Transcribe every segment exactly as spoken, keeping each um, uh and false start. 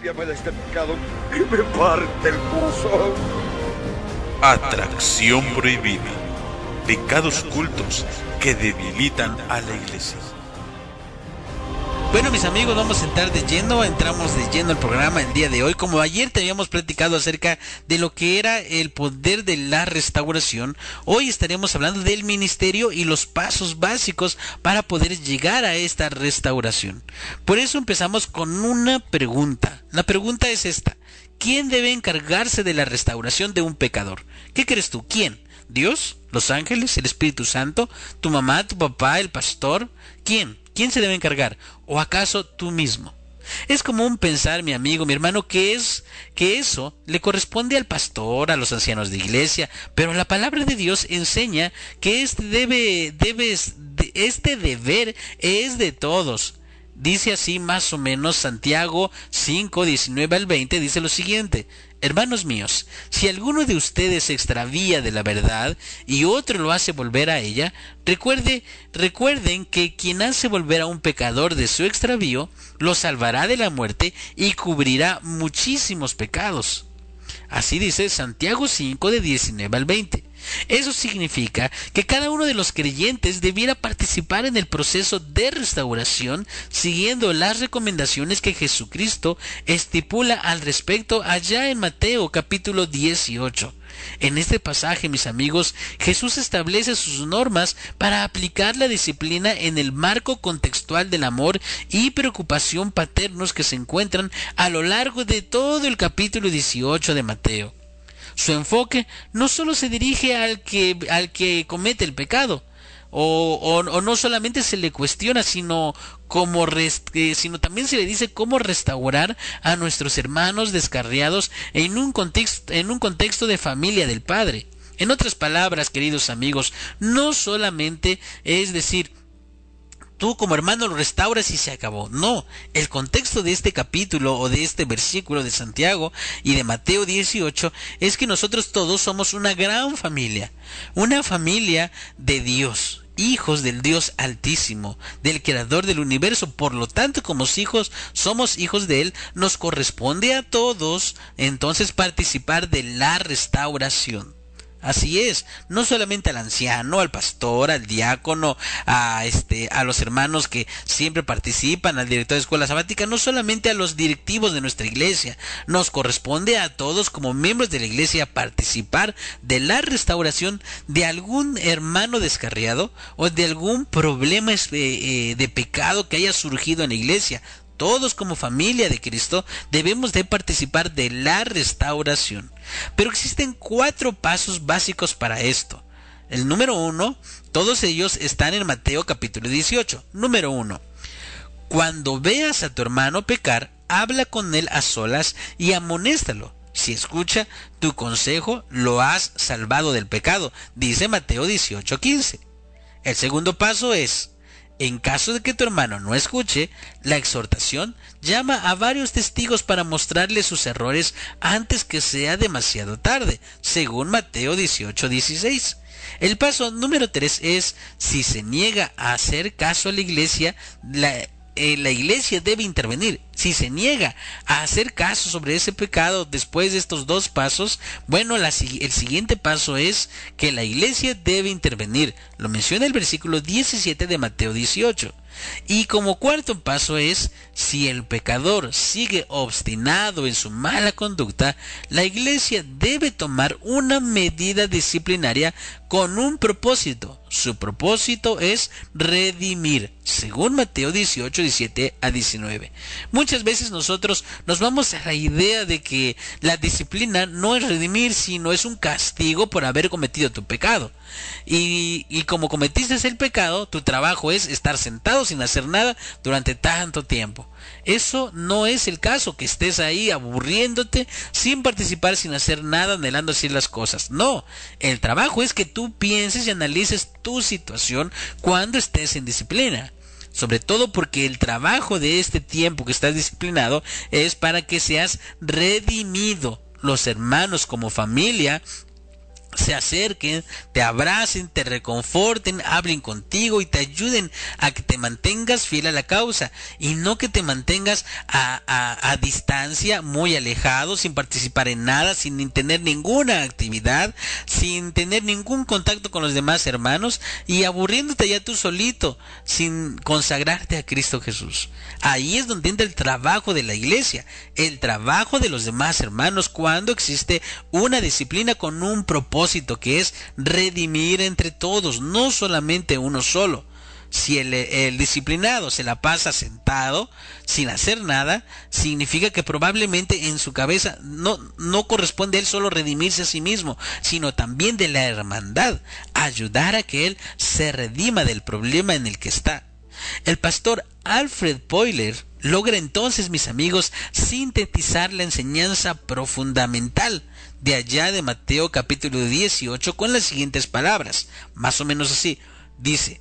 límpiame de este pecado que me parte el corazón. Atracción prohibida. Pecados ocultos que debilitan a la iglesia. Bueno, mis amigos, vamos a entrar de lleno, entramos de lleno al programa el día de hoy. Como ayer te habíamos platicado acerca de lo que era el poder de la restauración, hoy estaremos hablando del ministerio y los pasos básicos para poder llegar a esta restauración. Por eso empezamos con una pregunta. La pregunta es esta: ¿quién debe encargarse de la restauración de un pecador? ¿Qué crees tú? ¿Quién? ¿Dios? ¿Los ángeles? ¿El Espíritu Santo? ¿Tu mamá? ¿Tu papá? ¿El pastor? ¿Quién? ¿Quién se debe encargar? ¿O acaso tú mismo? Es común pensar, mi amigo, mi hermano, que es que eso le corresponde al pastor, a los ancianos de iglesia, pero la palabra de Dios enseña que este debe, debes, este deber es de todos. Dice así más o menos Santiago cinco, diecinueve al veinte, dice lo siguiente: hermanos míos, si alguno de ustedes se extravía de la verdad y otro lo hace volver a ella, recuerde, recuerden que quien hace volver a un pecador de su extravío, lo salvará de la muerte y cubrirá muchísimos pecados. Así dice Santiago cinco, de diecinueve al veinte. Eso significa que cada uno de los creyentes debiera participar en el proceso de restauración siguiendo las recomendaciones que Jesucristo estipula al respecto allá en Mateo capítulo dieciocho. En este pasaje, mis amigos, Jesús establece sus normas para aplicar la disciplina en el marco contextual del amor y preocupación paternos que se encuentran a lo largo de todo el capítulo dieciocho de Mateo. Su enfoque no solo se dirige al que, al que comete el pecado, o, o, o no solamente se le cuestiona, sino, como rest, eh, sino también se le dice cómo restaurar a nuestros hermanos descarriados en un contexto, en un contexto de familia del Padre. En otras palabras, queridos amigos, no solamente es decir, tú como hermano lo restauras y se acabó. No, el contexto de este capítulo o de este versículo de Santiago y de Mateo dieciocho es que nosotros todos somos una gran familia, una familia de Dios, hijos del Dios Altísimo, del Creador del universo. Por lo tanto, como hijos, somos hijos de Él, nos corresponde a todos entonces participar de la restauración. Así es, no solamente al anciano, al pastor, al diácono, a este, a los hermanos que siempre participan, al director de escuela sabática, no solamente a los directivos de nuestra iglesia, nos corresponde a todos como miembros de la iglesia participar de la restauración de algún hermano descarriado o de algún problema eh, eh, de pecado que haya surgido en la iglesia. Todos como familia de Cristo debemos de participar de la restauración. Pero existen cuatro pasos básicos para esto. El número uno, todos ellos están en Mateo capítulo dieciocho. Número uno, cuando veas a tu hermano pecar, habla con él a solas y amonéstalo. Si escucha tu consejo, lo has salvado del pecado, dice Mateo dieciocho, quince. El segundo paso es: en caso de que tu hermano no escuche la exhortación, llama a varios testigos para mostrarle sus errores antes que sea demasiado tarde, según Mateo dieciocho, dieciséis. El paso número tres es: si se niega a hacer caso a la iglesia, la, eh, la iglesia debe intervenir. Si se niega a hacer caso sobre ese pecado después de estos dos pasos, bueno, la, el siguiente paso es que la iglesia debe intervenir. Lo menciona el versículo diecisiete de Mateo dieciocho. Y como cuarto paso es: si el pecador sigue obstinado en su mala conducta, la iglesia debe tomar una medida disciplinaria con un propósito. Su propósito es redimir, según Mateo dieciocho, diecisiete a diecinueve. Muchas veces nosotros nos vamos a la idea de que la disciplina no es redimir, sino es un castigo por haber cometido tu pecado. Y, y como cometiste el pecado, tu trabajo es estar sentado sin hacer nada durante tanto tiempo. Eso no es el caso, que estés ahí aburriéndote, sin participar, sin hacer nada, anhelando así las cosas. No, el trabajo es que tú pienses y analices tu situación cuando estés en disciplina. Sobre todo porque el trabajo de este tiempo que estás disciplinado es para que seas redimido. Los hermanos como familia se acerquen, te abracen, te reconforten, hablen contigo y te ayuden a que te mantengas fiel a la causa, y no que te mantengas a, a, a distancia, muy alejado, sin participar en nada, sin tener ninguna actividad, sin tener ningún contacto con los demás hermanos y aburriéndote ya tú solito, sin consagrarte a Cristo Jesús. Ahí es donde entra el trabajo de la iglesia, el trabajo de los demás hermanos, cuando existe una disciplina con un propósito, que es redimir entre todos, no solamente uno solo. Si el, el disciplinado se la pasa sentado sin hacer nada, significa que probablemente en su cabeza no, no corresponde a él solo redimirse a sí mismo, sino también de la hermandad, ayudar a que él se redima del problema en el que está. El pastor Alfred Poiller logra entonces, mis amigos, sintetizar la enseñanza profundamental de allá de Mateo capítulo dieciocho con las siguientes palabras, más o menos así. Dice: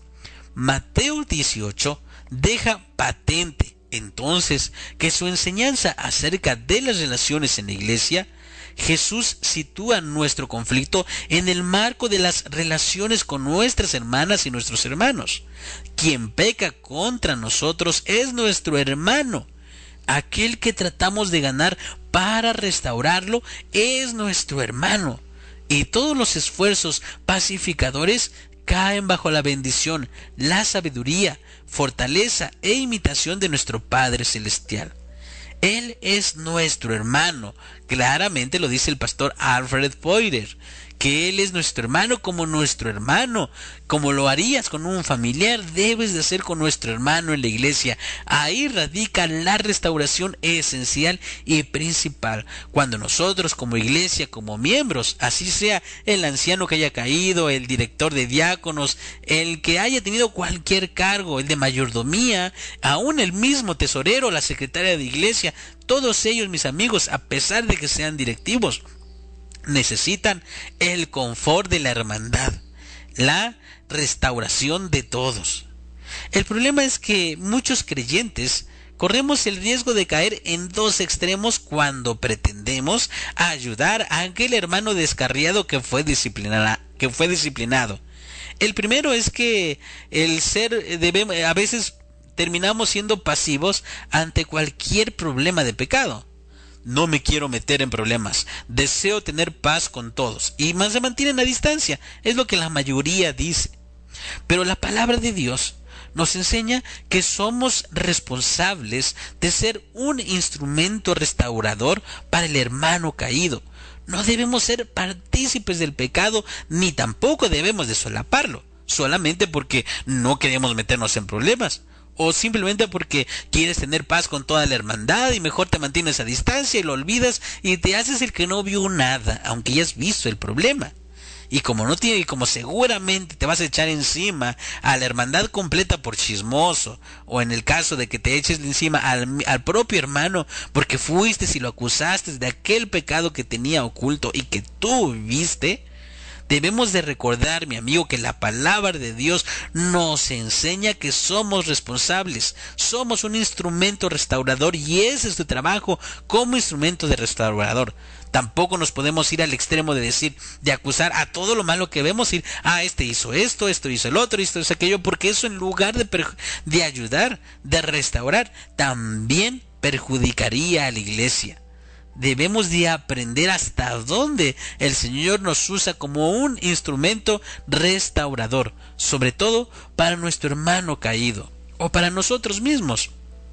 Mateo dieciocho deja patente entonces que su enseñanza acerca de las relaciones en la iglesia, Jesús sitúa nuestro conflicto en el marco de las relaciones con nuestras hermanas y nuestros hermanos. Quien peca contra nosotros es nuestro hermano. Aquel que tratamos de ganar para restaurarlo es nuestro hermano. Y todos los esfuerzos pacificadores caen bajo la bendición, la sabiduría, fortaleza e imitación de nuestro Padre Celestial. Él es nuestro hermano. Claramente lo dice el pastor Alfred Poiller, que Él es nuestro hermano como nuestro hermano. Como lo harías con un familiar, debes de hacer con nuestro hermano en la iglesia. Ahí radica la restauración esencial y principal. Cuando nosotros como iglesia, como miembros, así sea el anciano que haya caído, el director de diáconos, el que haya tenido cualquier cargo, el de mayordomía, aún el mismo tesorero, la secretaria de iglesia, todos ellos, mis amigos, a pesar de que sean directivos, necesitan el confort de la hermandad, la restauración de todos. El problema es que muchos creyentes corremos el riesgo de caer en dos extremos cuando pretendemos ayudar a aquel hermano descarriado que fue disciplinado, que fue disciplinado. El primero es que el ser debemos, a veces terminamos siendo pasivos ante cualquier problema de pecado. No me quiero meter en problemas, deseo tener paz con todos, y más se mantienen a distancia, es lo que la mayoría dice. Pero la palabra de Dios nos enseña que somos responsables de ser un instrumento restaurador para el hermano caído. No debemos ser partícipes del pecado, ni tampoco debemos de solaparlo, solamente porque no queremos meternos en problemas. O simplemente porque quieres tener paz con toda la hermandad y mejor te mantienes a distancia y lo olvidas y te haces el que no vio nada, aunque ya has visto el problema. Y como no tiene, y como seguramente te vas a echar encima a la hermandad completa por chismoso, o en el caso de que te eches encima al, al propio hermano porque fuiste y lo acusaste de aquel pecado que tenía oculto y que tú viste, debemos de recordar, mi amigo, que la palabra de Dios nos enseña que somos responsables, somos un instrumento restaurador y ese es tu trabajo como instrumento de restaurador. Tampoco nos podemos ir al extremo de decir, de acusar a todo lo malo que vemos, ir, ah, este hizo esto, esto hizo el otro, esto hizo aquello, porque eso en lugar de, de ayudar, de restaurar, también perjudicaría a la iglesia. Debemos de aprender hasta dónde el Señor nos usa como un instrumento restaurador, sobre todo para nuestro hermano caído o para nosotros mismos.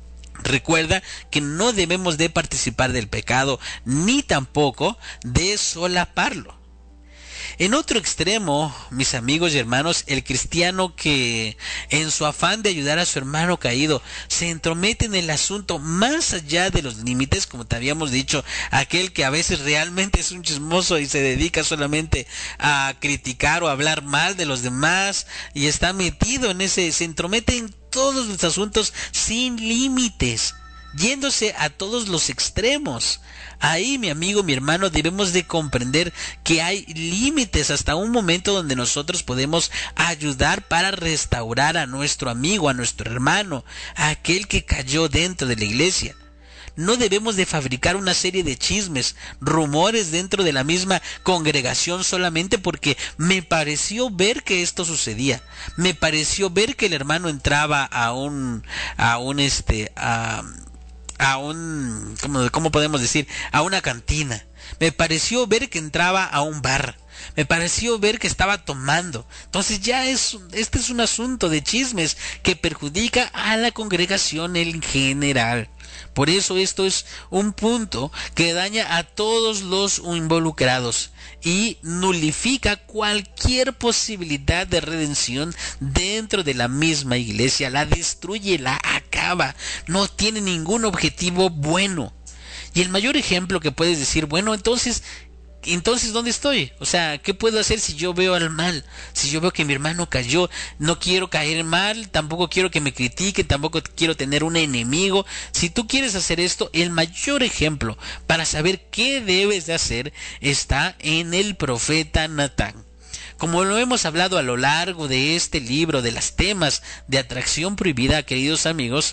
Recuerda que no debemos de participar del pecado ni tampoco de solaparlo. En otro extremo, mis amigos y hermanos, el cristiano que en su afán de ayudar a su hermano caído se entromete en el asunto más allá de los límites, como te habíamos dicho, aquel que a veces realmente es un chismoso y se dedica solamente a criticar o a hablar mal de los demás y está metido en ese, se entromete en todos los asuntos sin límites, yéndose a todos los extremos. Ahí, mi amigo, mi hermano, debemos de comprender que hay límites hasta un momento donde nosotros podemos ayudar para restaurar a nuestro amigo, a nuestro hermano, a aquel que cayó dentro de la iglesia. no debemos de fabricar una serie de chismes, rumores dentro de la misma congregación solamente porque me pareció ver que esto sucedía. Me pareció ver que el hermano entraba a un, a un este, a, a un, ¿cómo, cómo podemos decir? A una cantina. Me pareció ver que entraba a un bar. Me pareció ver que estaba tomando. Entonces ya es, este es un asunto de chismes que perjudica a la congregación en general. Por eso esto es un punto que daña a todos los involucrados y nulifica cualquier posibilidad de redención dentro de la misma iglesia. La destruye, la acaba. No tiene ningún objetivo bueno. Y el mayor ejemplo que puedes decir, bueno, entonces... Entonces, ¿dónde estoy? O sea, ¿qué puedo hacer si yo veo al mal? Si yo veo que mi hermano cayó, no quiero caer mal, tampoco quiero que me critique, tampoco quiero tener un enemigo. Si tú quieres hacer esto, el mayor ejemplo para saber qué debes de hacer está en el profeta Natán. Como lo hemos hablado a lo largo de este libro, de los temas de atracción prohibida, queridos amigos,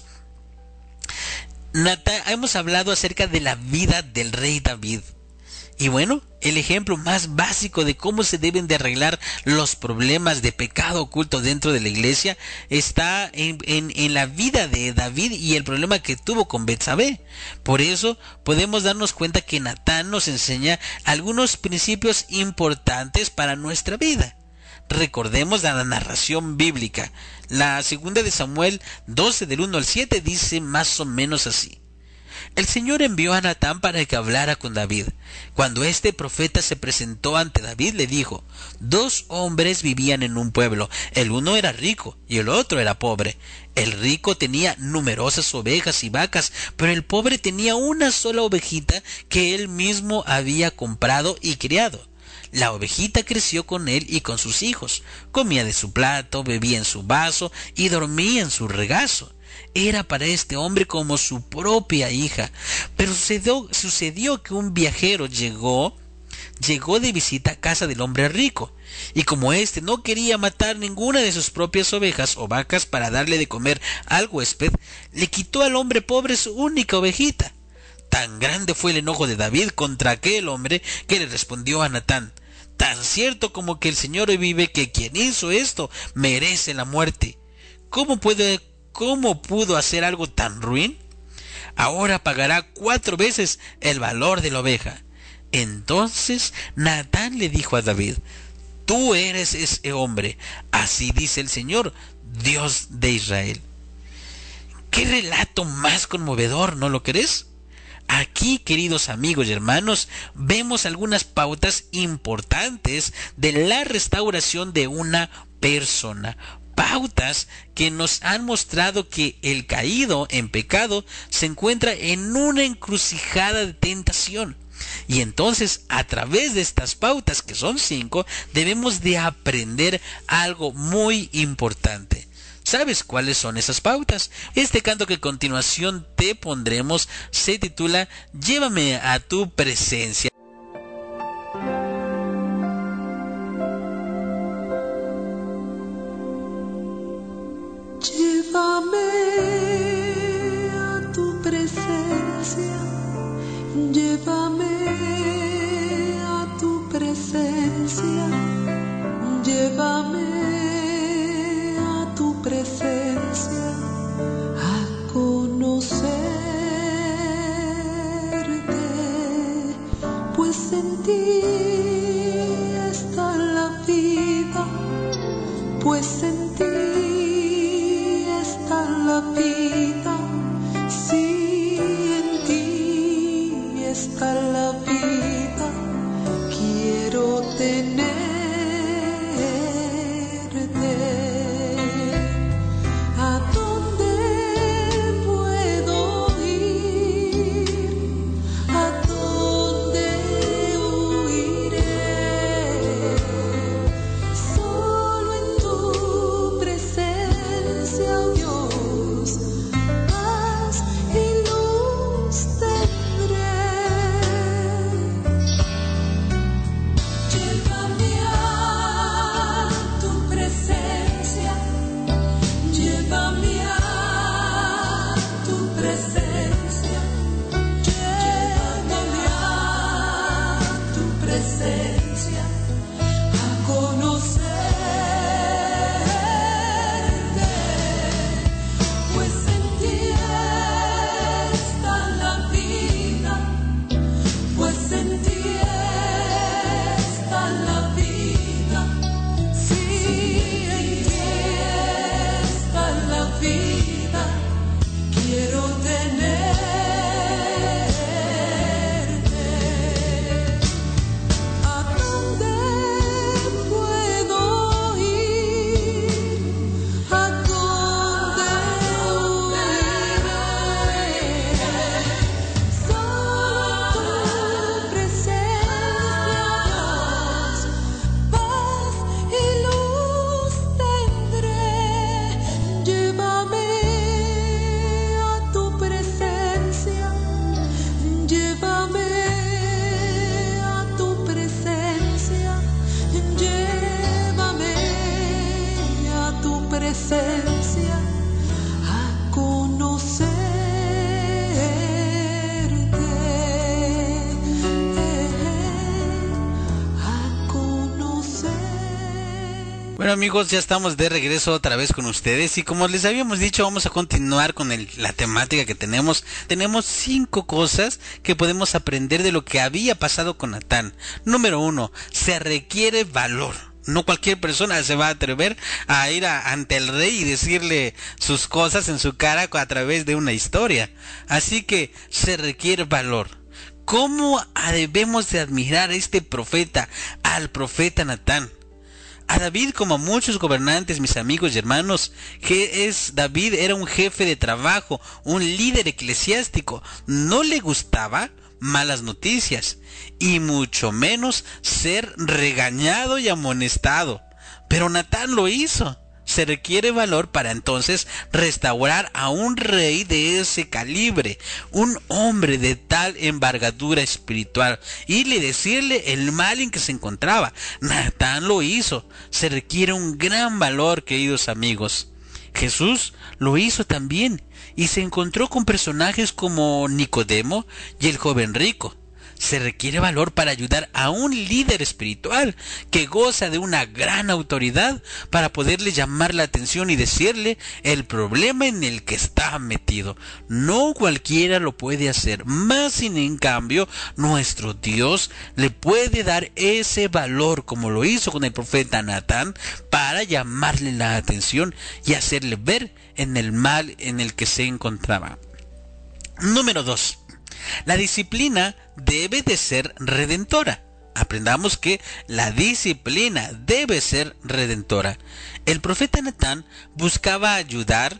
Natán, hemos hablado acerca de la vida del rey David. Y bueno, el ejemplo más básico de cómo se deben de arreglar los problemas de pecado oculto dentro de la iglesia está en, en, en la vida de David y el problema que tuvo con Betsabé. Por eso podemos darnos cuenta que Natán nos enseña algunos principios importantes para nuestra vida. Recordemos la narración bíblica. La segunda de Samuel doce del uno al siete dice más o menos así. El Señor envió a Natán para que hablara con David. Cuando este profeta se presentó ante David, le dijo: dos hombres vivían en un pueblo, el uno era rico y el otro era pobre. El rico tenía numerosas ovejas y vacas, pero el pobre tenía una sola ovejita que él mismo había comprado y criado. La ovejita creció con él y con sus hijos, comía de su plato, bebía en su vaso y dormía en su regazo. Era para este hombre como su propia hija. Pero sucedió, sucedió que un viajero llegó, llegó de visita a casa del hombre rico, y como éste no quería matar ninguna de sus propias ovejas o vacas para darle de comer al huésped, le quitó al hombre pobre su única ovejita. Tan grande fue el enojo de David contra aquel hombre que le respondió a Natán: tan cierto como que el Señor vive, que quien hizo esto merece la muerte. ¿Cómo puede ¿Cómo pudo hacer algo tan ruin? Ahora pagará cuatro veces el valor de la oveja. Entonces Natán le dijo a David: tú eres ese hombre, así dice el Señor, Dios de Israel. ¡Qué relato más conmovedor! ¿No lo crees? Aquí, queridos amigos y hermanos, vemos algunas pautas importantes de la restauración de una persona. Pautas que nos han mostrado que el caído en pecado se encuentra en una encrucijada de tentación. Y entonces, a través de estas pautas, que son cinco, debemos de aprender algo muy importante. ¿Sabes cuáles son esas pautas? Este canto que a continuación te pondremos se titula Llévame a tu presencia. Llévame a tu presencia, llévame a tu presencia, llévame a tu presencia, a conocerte, pues en ti está la vida, pues en ti la vida, si en ti está la vida, quiero tenerte. ¿A dónde puedo ir? ¿A dónde huiré? Solo en tu presencia, oh Dios. Llévame llévame a tu presencia, llévame a tu presencia a conocerte, a conocer. Bueno amigos, ya estamos de regreso otra vez con ustedes y como les habíamos dicho, vamos a continuar con el, la temática que tenemos. Tenemos cinco cosas que podemos aprender de lo que había pasado con Natán. Número uno, se requiere valor. No cualquier persona se va a atrever a ir a, ante el rey y decirle sus cosas en su cara a través de una historia. Así que se requiere valor. ¿Cómo debemos de admirar a este profeta, al profeta Natán? A David, como a muchos gobernantes, mis amigos y hermanos, que es David era un jefe de trabajo, un líder eclesiástico. No le gustaba malas noticias y mucho menos ser regañado y amonestado. Pero Natán lo hizo. Se requiere valor para entonces restaurar a un rey de ese calibre, un hombre de tal envergadura espiritual, y le decirle el mal en que se encontraba. Natán lo hizo. Se requiere un gran valor, queridos amigos. Jesús lo hizo también y se encontró con personajes como Nicodemo y el joven rico. Se requiere valor para ayudar a un líder espiritual que goza de una gran autoridad para poderle llamar la atención y decirle el problema en el que está metido. No cualquiera lo puede hacer, más sin en cambio nuestro Dios le puede dar ese valor como lo hizo con el profeta Natán para llamarle la atención y hacerle ver en el mal en el que se encontraba. Número dos. La disciplina debe de ser redentora. Aprendamos que la disciplina debe ser redentora. El profeta Natán buscaba ayudar,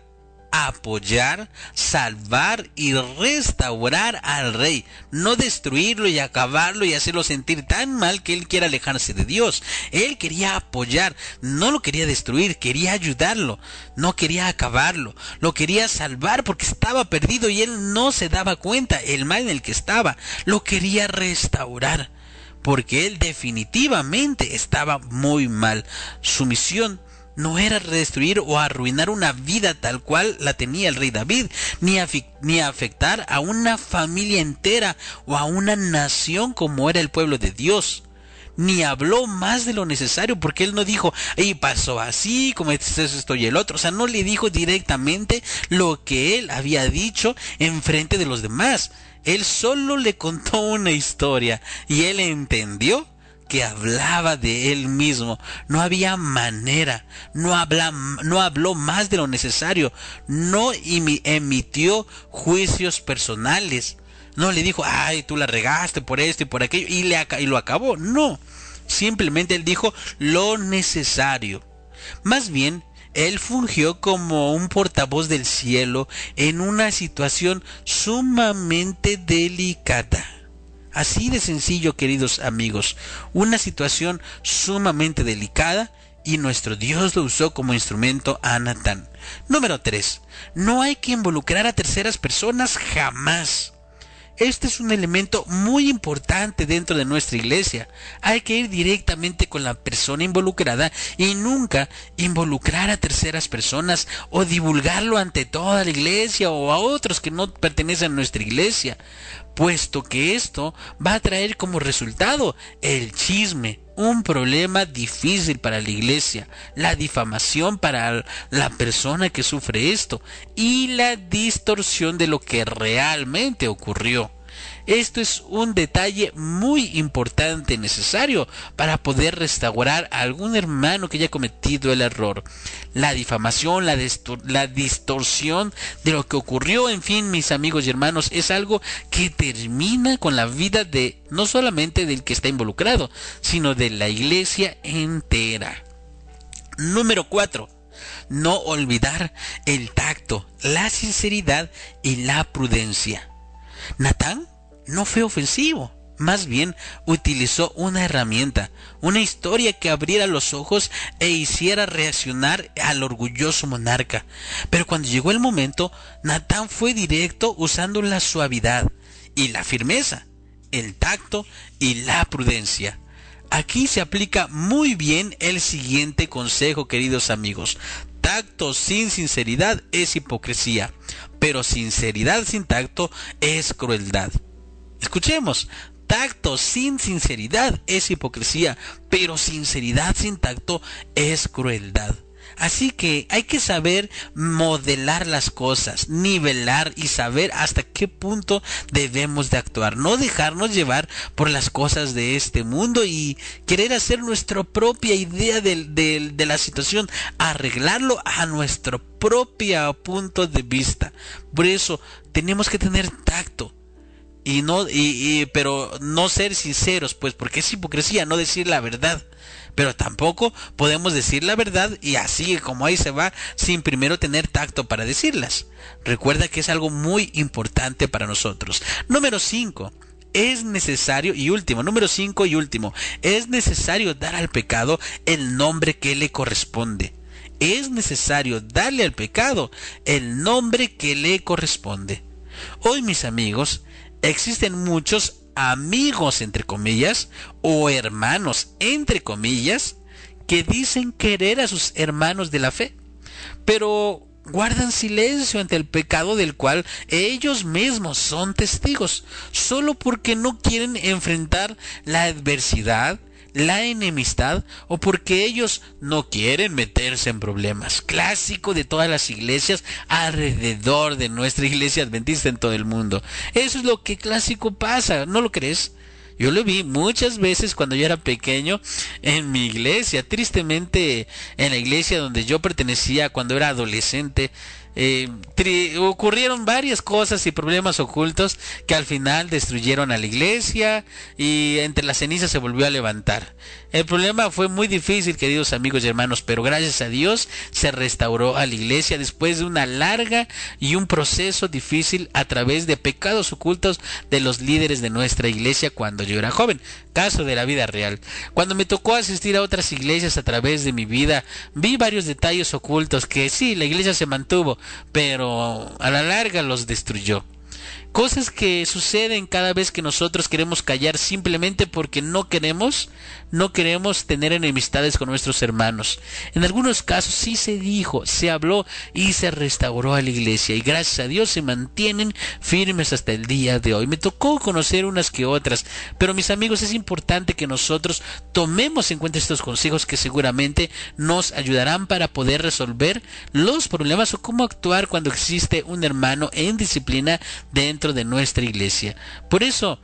apoyar, salvar y restaurar al rey, no destruirlo y acabarlo y hacerlo sentir tan mal que él quiera alejarse de Dios. Él quería apoyar, no lo quería destruir, quería ayudarlo, no quería acabarlo, lo quería salvar porque estaba perdido y él no se daba cuenta el mal en el que estaba. Lo quería restaurar porque él definitivamente estaba muy mal. Su misión no era destruir o arruinar una vida tal cual la tenía el rey David, ni, af ni afectar a una familia entera o a una nación como era el pueblo de Dios. Ni habló más de lo necesario, porque él no dijo, y pasó así, como esto, esto y el otro. O sea, no le dijo directamente lo que él había dicho en frente de los demás. Él solo le contó una historia y él entendió que hablaba de él mismo. No había manera, no, habla, no habló más de lo necesario, no emitió juicios personales, no le dijo, ay, tú la regaste por esto y por aquello, y, le, y lo acabó. No, simplemente él dijo lo necesario. Más bien, él fungió como un portavoz del cielo en una situación sumamente delicada. Así de sencillo, queridos amigos, una situación sumamente delicada, y nuestro Dios lo usó como instrumento a Natán. Número tres. No hay que involucrar a terceras personas jamás. Este es un elemento muy importante dentro de nuestra iglesia. Hay que ir directamente con la persona involucrada y nunca involucrar a terceras personas o divulgarlo ante toda la iglesia o a otros que no pertenecen a nuestra iglesia, puesto que esto va a traer como resultado el chisme, un problema difícil para la iglesia, la difamación para la persona que sufre esto y la distorsión de lo que realmente ocurrió. Esto es un detalle muy importante y necesario para poder restaurar a algún hermano que haya cometido el error. La difamación, la, la distorsión de lo que ocurrió, en fin, mis amigos y hermanos, es algo que termina con la vida de no solamente del que está involucrado, sino de la iglesia entera. Número cuatro. No olvidar el tacto, la sinceridad y la prudencia. Natán no fue ofensivo, más bien utilizó una herramienta, una historia que abriera los ojos e hiciera reaccionar al orgulloso monarca. Pero cuando llegó el momento, Natán fue directo usando la suavidad y la firmeza, el tacto y la prudencia. Aquí se aplica muy bien el siguiente consejo, queridos amigos. Tacto sin sinceridad es hipocresía, pero sinceridad sin tacto es crueldad. Escuchemos. Tacto sin sinceridad es hipocresía, pero sinceridad sin tacto es crueldad. Así que hay que saber modelar las cosas, nivelar y saber hasta qué punto debemos de actuar. No dejarnos llevar por las cosas de este mundo y querer hacer nuestra propia idea de, de, de la situación, arreglarlo a nuestro propio punto de vista. Por eso tenemos que tener tacto. Y no, y, y, pero no ser sinceros, pues, porque es hipocresía no decir la verdad. Pero tampoco podemos decir la verdad y así como ahí se va, sin primero tener tacto para decirlas. Recuerda que es algo muy importante para nosotros. Número cinco. Es necesario, y último, número cinco y último, es necesario dar al pecado el nombre que le corresponde. Es necesario darle al pecado el nombre que le corresponde. Hoy, mis amigos, existen muchos amigos, entre comillas, o hermanos, entre comillas, que dicen querer a sus hermanos de la fe, pero guardan silencio ante el pecado del cual ellos mismos son testigos, solo porque no quieren enfrentar la adversidad, la enemistad, o porque ellos no quieren meterse en problemas. Clásico de todas las iglesias alrededor de nuestra iglesia adventista en todo el mundo. Eso es lo que clásico pasa, ¿no lo crees? Yo lo vi muchas veces cuando yo era pequeño en mi iglesia. Tristemente, en la iglesia donde yo pertenecía cuando era adolescente, eh, tri- ocurrieron varias cosas y problemas ocultos que al final destruyeron a la iglesia y entre las cenizas se volvió a levantar. El problema fue muy difícil, queridos amigos y hermanos, pero gracias a Dios se restauró a la iglesia después de una larga y un proceso difícil a través de pecados ocultos de los líderes de nuestra iglesia cuando yo era joven. Caso de la vida real. Cuando me tocó asistir a otras iglesias a través de mi vida, vi varios detalles ocultos que sí, la iglesia se mantuvo, pero a la larga los destruyó. Cosas que suceden cada vez que nosotros queremos callar simplemente porque no queremos, no queremos tener enemistades con nuestros hermanos. En algunos casos sí se dijo, se habló y se restauró a la iglesia y gracias a Dios se mantienen firmes hasta el día de hoy. Me tocó conocer unas que otras, pero mis amigos, es importante que nosotros tomemos en cuenta estos consejos que seguramente nos ayudarán para poder resolver los problemas o cómo actuar cuando existe un hermano en disciplina dentro de nuestra iglesia. Por eso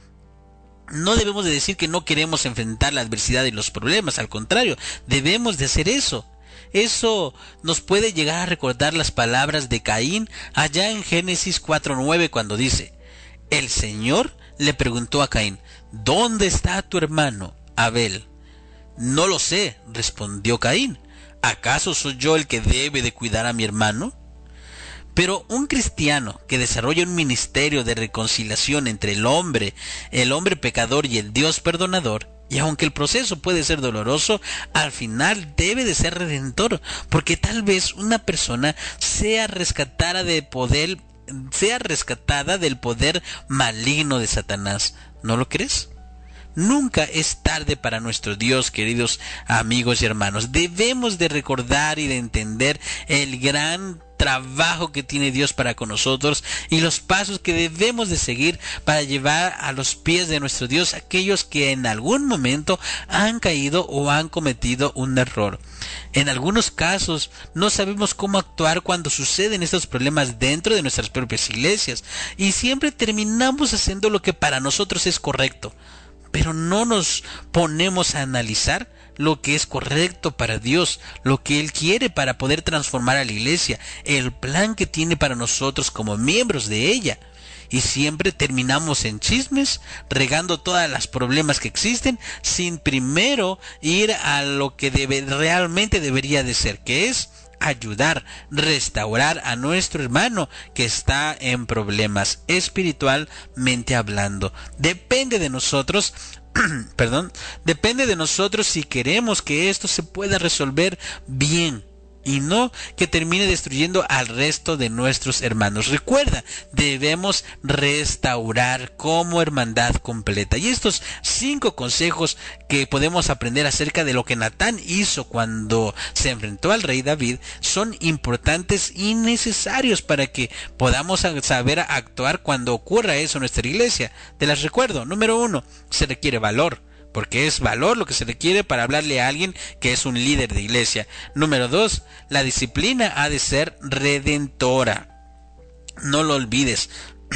no debemos de decir que no queremos enfrentar la adversidad y los problemas, al contrario, debemos de hacer eso. Eso nos puede llegar a recordar las palabras de Caín allá en Génesis cuatro nueve cuando dice: el Señor le preguntó a Caín, ¿dónde está tu hermano Abel? No lo sé, respondió Caín. ¿Acaso soy yo el que debe de cuidar a mi hermano? Pero un cristiano que desarrolla un ministerio de reconciliación entre el hombre, el hombre pecador y el Dios perdonador, y aunque el proceso puede ser doloroso, al final debe de ser redentor, porque tal vez una persona sea rescatada de poder, sea rescatada del poder maligno de Satanás. ¿No lo crees? Nunca es tarde para nuestro Dios, queridos amigos y hermanos. Debemos de recordar y de entender el gran trabajo que tiene Dios para con nosotros y los pasos que debemos de seguir para llevar a los pies de nuestro Dios aquellos que en algún momento han caído o han cometido un error. En algunos casos no sabemos cómo actuar cuando suceden estos problemas dentro de nuestras propias iglesias y siempre terminamos haciendo lo que para nosotros es correcto, pero no nos ponemos a analizar lo que es correcto para Dios, lo que Él quiere para poder transformar a la iglesia, el plan que tiene para nosotros como miembros de ella. Y siempre terminamos en chismes, regando todos los problemas que existen, sin primero ir a lo que debe, realmente debería de ser, que es ayudar, restaurar a nuestro hermano que está en problemas espiritualmente hablando. Depende de nosotros perdón, depende de nosotros si queremos que esto se pueda resolver bien. y no que termine destruyendo al resto de nuestros hermanos. Recuerda, debemos restaurar como hermandad completa. Y estos cinco consejos que podemos aprender acerca de lo que Natán hizo cuando se enfrentó al rey David son importantes y necesarios para que podamos saber actuar cuando ocurra eso en nuestra iglesia. Te las recuerdo. Número uno, se requiere valor, porque es valor lo que se requiere para hablarle a alguien que es un líder de iglesia. Número dos, la disciplina ha de ser redentora. No lo olvides.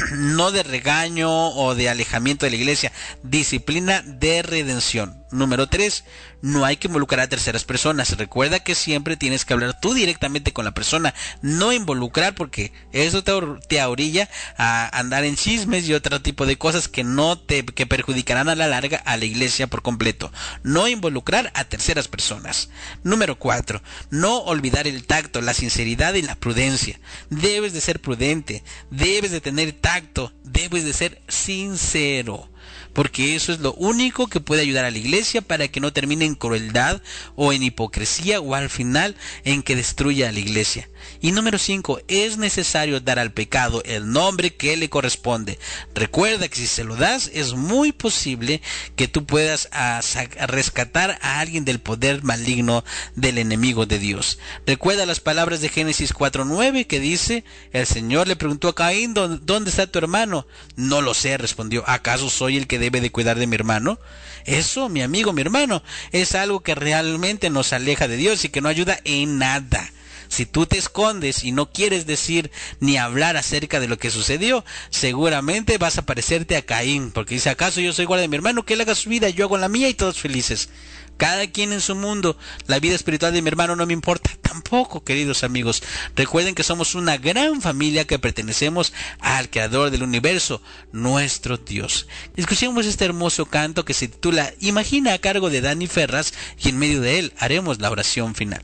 No de regaño o de alejamiento de la iglesia. Disciplina de redención. Número tres, no hay que involucrar a terceras personas. Recuerda que siempre tienes que hablar tú directamente con la persona, no involucrar, porque eso te, te orilla a andar en chismes y otro tipo de cosas que no te que perjudicarán a la larga a la iglesia por completo. No involucrar a terceras personas. Número cuatro, no olvidar el tacto, la sinceridad y la prudencia. Debes de ser prudente, debes de tener tacto, debes de ser sincero, porque eso es lo único que puede ayudar a la iglesia para que no termine en crueldad o en hipocresía o al final en que destruya a la iglesia. Y número cinco, es necesario dar al pecado el nombre que le corresponde. Recuerda que si se lo das, es muy posible que tú puedas a, a rescatar a alguien del poder maligno del enemigo de Dios. Recuerda las palabras de Génesis cuatro nueve que dice: el Señor le preguntó a Caín, ¿dónde está tu hermano? No lo sé, respondió. ¿Acaso soy el que debe de cuidar de mi hermano? Eso, mi amigo, mi hermano, es algo que realmente nos aleja de Dios y que no ayuda en nada. Si tú te escondes y no quieres decir ni hablar acerca de lo que sucedió, seguramente vas a parecerte a Caín, porque dice: ¿acaso yo soy guardia de mi hermano? Que él haga su vida, yo hago la mía y todos felices. Cada quien en su mundo. La vida espiritual de mi hermano no me importa tampoco, queridos amigos. Recuerden que somos una gran familia que pertenecemos al Creador del universo, nuestro Dios. Escuchemos este hermoso canto que se titula Imagina, a cargo de Dani Ferraz, y en medio de él haremos la oración final.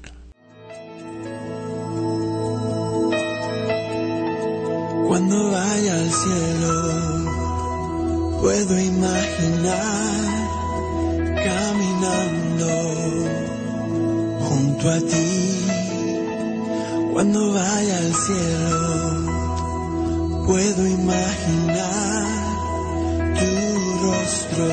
Cuando vaya al cielo, puedo imaginar caminando junto a ti. Cuando vaya al cielo, puedo imaginar tu rostro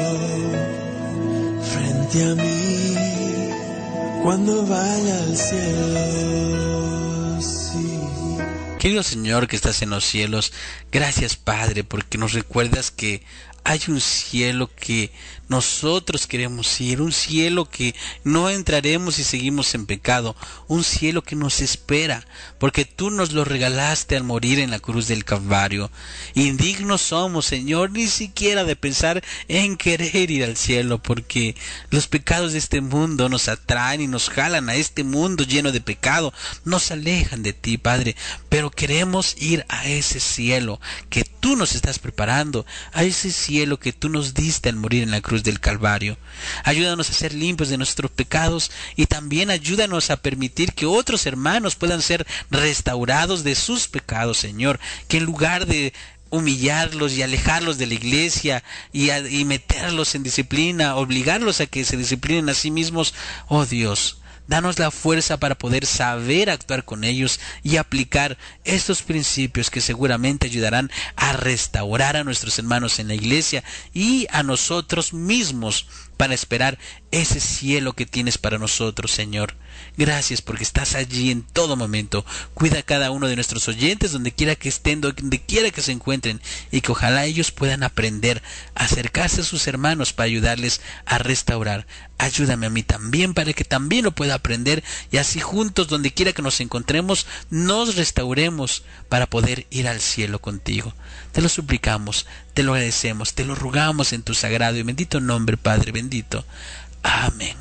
frente a mí. Cuando vaya al cielo, sí. Querido Señor que estás en los cielos, gracias Padre, porque nos recuerdas que hay un cielo que nosotros queremos ir, un cielo que no entraremos si seguimos en pecado, un cielo que nos espera, porque tú nos lo regalaste al morir en la cruz del Calvario. Indignos somos, Señor, ni siquiera de pensar en querer ir al cielo, porque los pecados de este mundo nos atraen y nos jalan a este mundo lleno de pecado, nos alejan de ti, Padre, pero queremos ir a ese cielo que tú nos estás preparando, a ese cielo que tú nos diste al morir en la cruz del Calvario. Ayúdanos a ser limpios de nuestros pecados y también ayúdanos a permitir que otros hermanos puedan ser restaurados de sus pecados, Señor, que en lugar de humillarlos y alejarlos de la iglesia y, a, y meterlos en disciplina, obligarlos a que se disciplinen a sí mismos, oh Dios, danos la fuerza para poder saber actuar con ellos y aplicar estos principios que seguramente ayudarán a restaurar a nuestros hermanos en la iglesia y a nosotros mismos para esperar ese cielo que tienes para nosotros, Señor. Gracias porque estás allí en todo momento. Cuida a cada uno de nuestros oyentes donde quiera que estén, donde quiera que se encuentren, y que ojalá ellos puedan aprender a acercarse a sus hermanos para ayudarles a restaurar. Ayúdame a mí también para que también lo pueda aprender, y así juntos donde quiera que nos encontremos nos restauremos para poder ir al cielo contigo. Te lo suplicamos, te lo agradecemos, te lo rogamos en tu sagrado y bendito nombre, Padre bendito. Amén.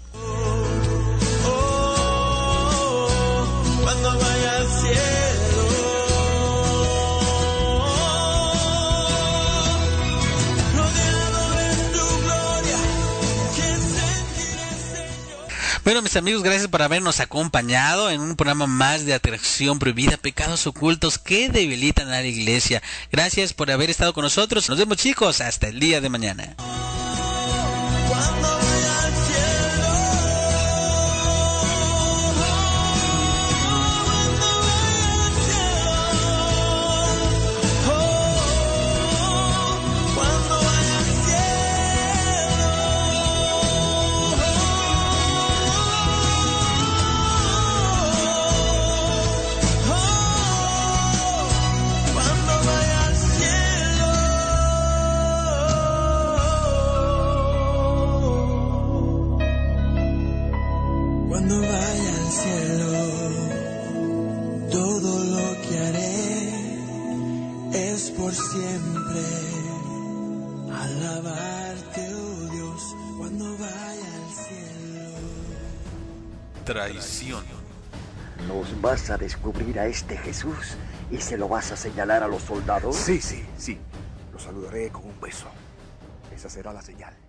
Cuando vaya al cielo, rodeado de tu gloria, ¿qué sentiré, Señor? Bueno, mis amigos, gracias por habernos acompañado en un programa más de Atracción Prohibida, pecados ocultos que debilitan a la iglesia. Gracias por haber estado con nosotros. Nos vemos, chicos, hasta el día de mañana. Cuando vaya al cielo, por siempre. Alabarte, oh Dios, cuando vaya al cielo. Traición. ¿Nos vas a descubrir a este Jesús y se lo vas a señalar a los soldados? Sí, sí, sí. Lo saludaré con un beso. Esa será la señal.